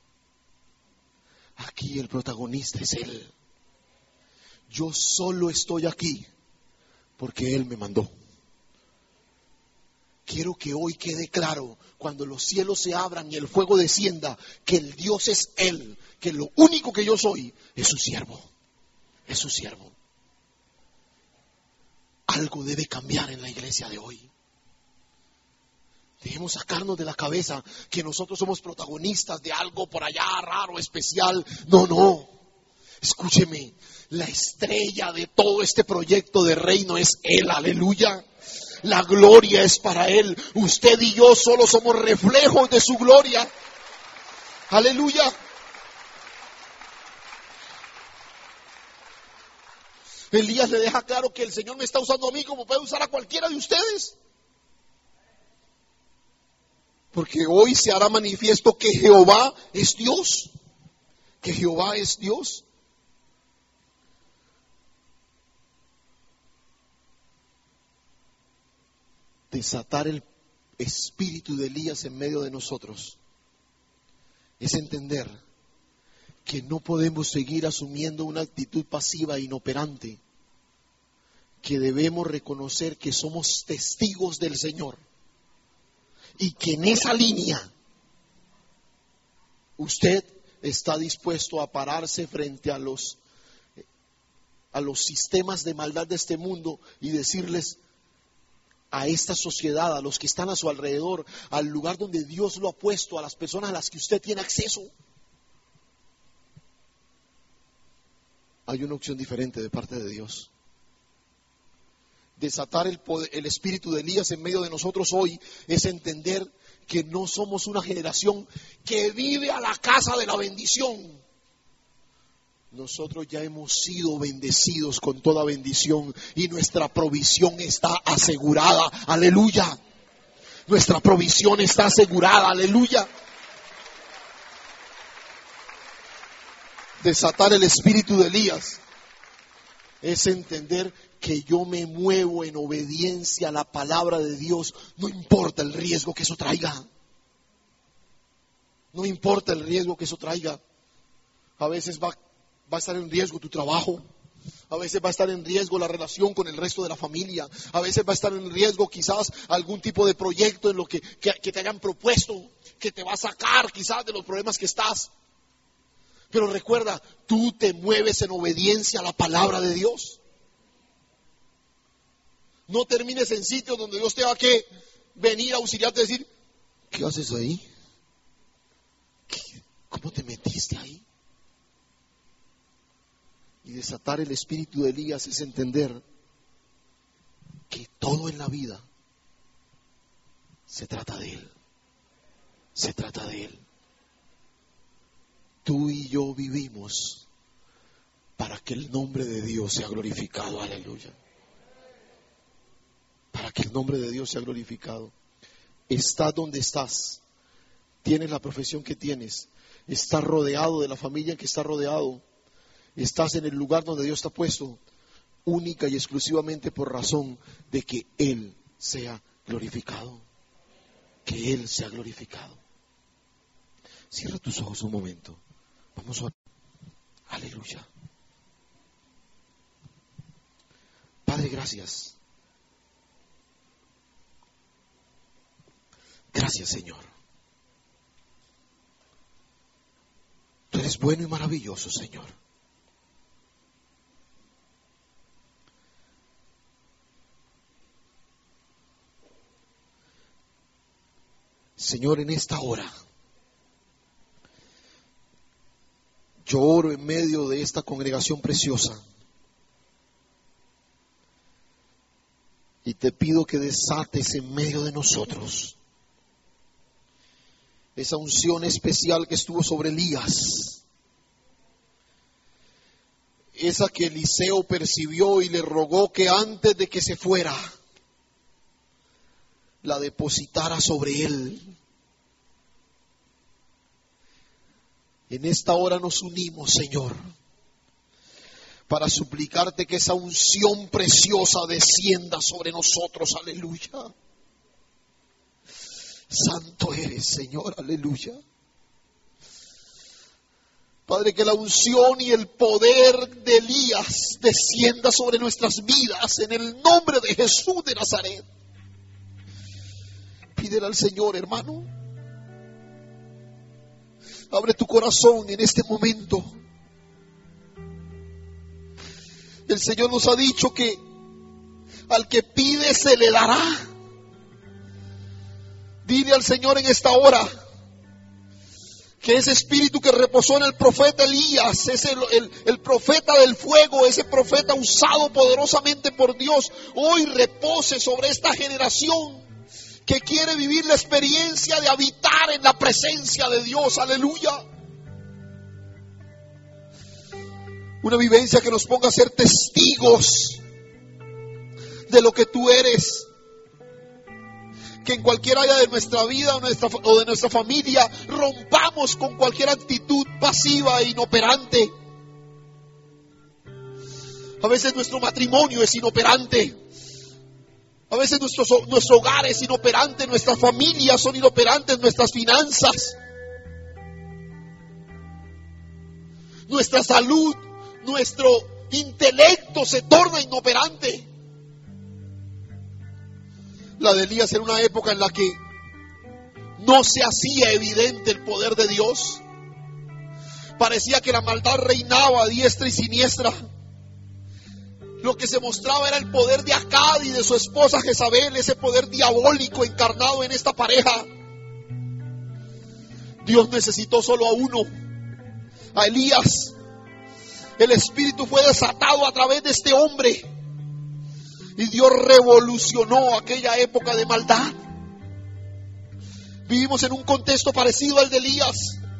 Aquí el protagonista es Él. Yo solo estoy aquí porque Él me mandó. Quiero que hoy quede claro, cuando los cielos se abran y el fuego descienda, que el Dios es Él, que lo único que yo soy es su siervo. Es su siervo. Algo debe cambiar en la iglesia de hoy. Debemos sacarnos de la cabeza que nosotros somos protagonistas de algo por allá raro, especial. No. Escúcheme, la estrella de todo este proyecto de reino es Él, aleluya. La gloria es para Él. Usted y yo solo somos reflejos de su gloria. Aleluya. Elías le deja claro que el Señor me está usando a mí como puede usar a cualquiera de ustedes. Porque hoy se hará manifiesto que Jehová es Dios. Que Jehová es Dios. Desatar el espíritu de Elías en medio de nosotros es entender que no podemos seguir asumiendo una actitud pasiva e inoperante, que debemos reconocer que somos testigos del Señor y que en esa línea usted está dispuesto a pararse frente a los sistemas de maldad de este mundo y decirles a esta sociedad, a los que están a su alrededor, al lugar donde Dios lo ha puesto, a las personas a las que usted tiene acceso. Hay una opción diferente de parte de Dios. Desatar el espíritu de Elías en medio de nosotros hoy es entender que no somos una generación que vive a la casa de la bendición. Nosotros ya hemos sido bendecidos con toda bendición y nuestra provisión está asegurada. Aleluya. Nuestra provisión está asegurada. Aleluya. Desatar el espíritu de Elías es entender que yo me muevo en obediencia a la palabra de Dios, no importa el riesgo que eso traiga. No importa el riesgo que eso traiga. A veces va a estar en riesgo tu trabajo. A veces va a estar en riesgo la relación con el resto de la familia. A veces va a estar en riesgo quizás algún tipo de proyecto en lo que te hayan propuesto, que te va a sacar quizás de los problemas que estás. Pero recuerda, tú te mueves en obediencia a la palabra de Dios. No termines en sitios donde Dios tenga que venir a auxiliarte y decir, ¿qué haces ahí? ¿Cómo te metiste ahí? Y desatar el espíritu de Elías es entender que todo en la vida se trata de Él. Se trata de Él. Tú y yo vivimos para que el nombre de Dios sea glorificado. Aleluya. Para que el nombre de Dios sea glorificado. Estás donde estás. Tienes la profesión que tienes. Estás rodeado de la familia en que estás rodeado. Estás en el lugar donde Dios te ha puesto, única y exclusivamente por razón de que Él sea glorificado. Que Él sea glorificado. Cierra tus ojos un momento. Vamos a... Aleluya. Padre, gracias. Gracias, Señor. Tú eres bueno y maravilloso, Señor. Señor, en esta hora Yo oro en medio de esta congregación preciosa y te pido que desates en medio de nosotros esa unción especial que estuvo sobre Elías, esa que Eliseo percibió y le rogó que antes de que se fuera la depositara sobre él. En esta hora nos unimos, Señor, para suplicarte que esa unción preciosa descienda sobre nosotros. Aleluya. Santo eres, Señor. Aleluya. Padre, que la unción y el poder de Elías descienda sobre nuestras vidas en el nombre de Jesús de Nazaret. Pídele al Señor, hermano. Abre tu corazón en este momento. El Señor nos ha dicho que al que pide se le dará. Dile al Señor en esta hora que ese espíritu que reposó en el profeta Elías, el profeta del fuego, ese profeta usado poderosamente por Dios, hoy repose sobre esta generación que quiere vivir la experiencia de habitar en la presencia de Dios. Aleluya. Una vivencia que nos ponga a ser testigos de lo que tú eres. Que en cualquier área de nuestra vida o de nuestra familia rompamos con cualquier actitud pasiva e inoperante. A veces nuestro matrimonio es inoperante. A veces nuestro hogar es inoperante, nuestras familias son inoperantes, nuestras finanzas, nuestra salud, nuestro intelecto se torna inoperante. La de Elías era una época en la que no se hacía evidente el poder de Dios. Parecía que la maldad reinaba a diestra y siniestra. Lo que se mostraba era el poder de Acab y de su esposa Jezabel, ese poder diabólico encarnado en esta pareja. Dios necesitó solo a uno, a Elías. El espíritu fue desatado a través de este hombre y Dios revolucionó aquella época de maldad. Vivimos en un contexto parecido al de Elías.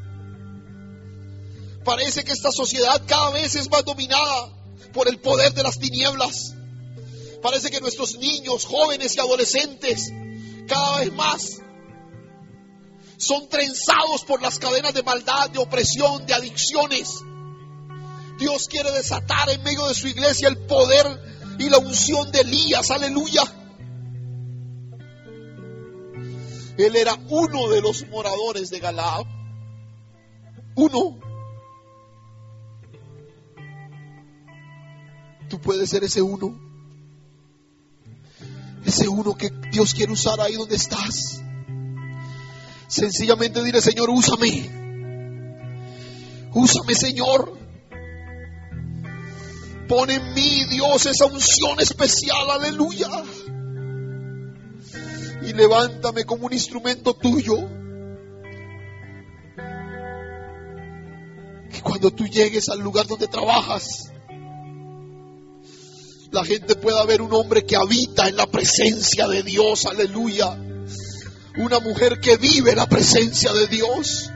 Parece que esta sociedad cada vez es más dominada por el poder de las tinieblas. Parece que nuestros niños, jóvenes y adolescentes cada vez más son trenzados por las cadenas de maldad, de opresión, de adicciones. Dios quiere desatar en medio de su iglesia el poder y la unción de Elías. Aleluya. Él era uno de los moradores de Galaad. Uno. Tú puedes ser ese uno. Ese uno que Dios quiere usar ahí donde estás. Sencillamente dile: Señor, úsame. Úsame, Señor. Pon en mí, Dios, esa unción especial. Aleluya. Y levántame como un instrumento tuyo. Que cuando tú llegues al lugar donde trabajas, la gente pueda ver un hombre que habita en la presencia de Dios. Aleluya. Una mujer que vive la presencia de Dios.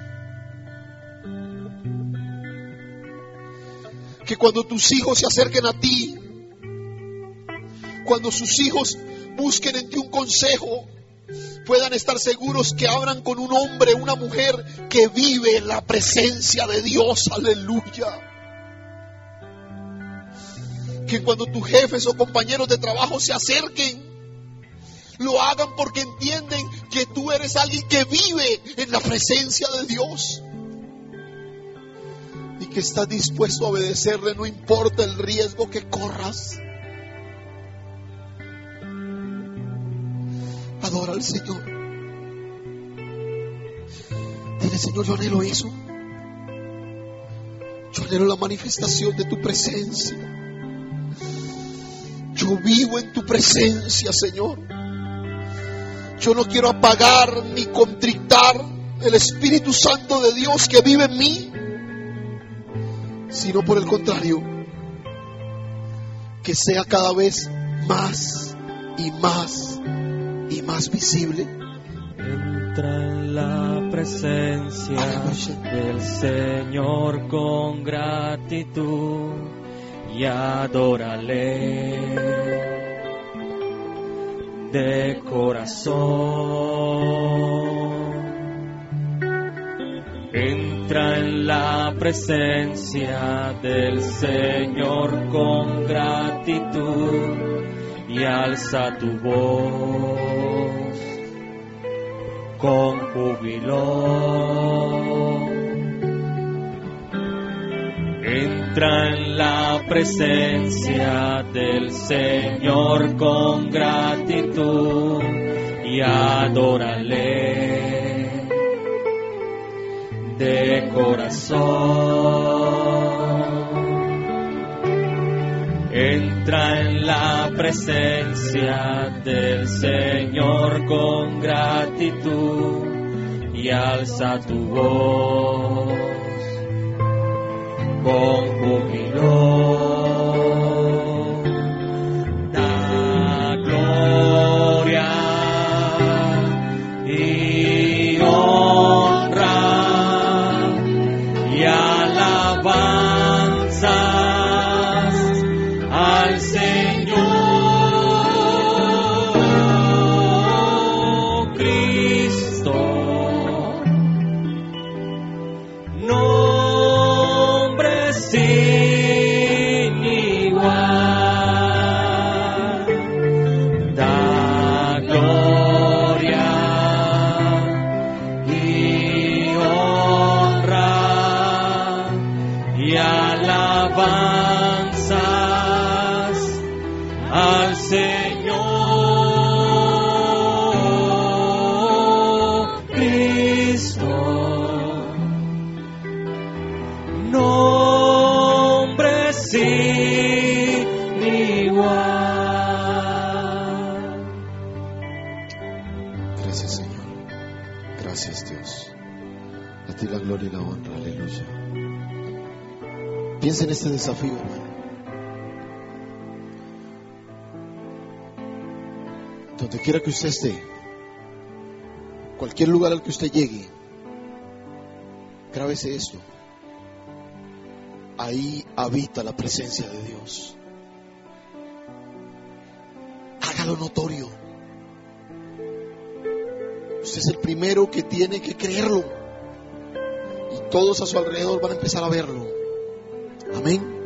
Que cuando tus hijos se acerquen a ti, cuando sus hijos busquen en ti un consejo, puedan estar seguros que hablan con un hombre, una mujer que vive en la presencia de Dios. Aleluya. Que cuando tus jefes o compañeros de trabajo se acerquen, lo hagan porque entienden que tú eres alguien que vive en la presencia de Dios y que estás dispuesto a obedecerle, no importa el riesgo que corras. Adora al Señor. Dile: Señor, yo anhelo eso. Yo anhelo la manifestación de tu presencia. Yo vivo en tu presencia, Señor. Yo no quiero apagar ni contrictar el Espíritu Santo de Dios que vive en mí. sino por el contrario, que sea cada vez más y más y más visible. Entra en la presencia del Señor con gratitud y adórale de corazón. Entra en la presencia del Señor con gratitud y alza tu voz con júbilo. Entra en la presencia del Señor con gratitud y adórale de corazón. Entra en la presencia del Señor con gratitud y alza tu voz con júbilo. Da gloria y honra y alabanzas al Señor Cristo. Nombre sin igual. Da gloria y honra y alabanzas al Señor Cristo. Nombre sin igual. Gracias, Señor. Gracias, Dios. A ti la gloria y la honra. Aleluya. Piensa en este desafío, hermano. Donde quiera que usted esté, cualquier lugar al que usted llegue, grábese esto. Ahí habita la presencia de Dios. Hágalo notorio. Usted es el primero que tiene que creerlo. Y todos a su alrededor van a empezar a verlo. Amén.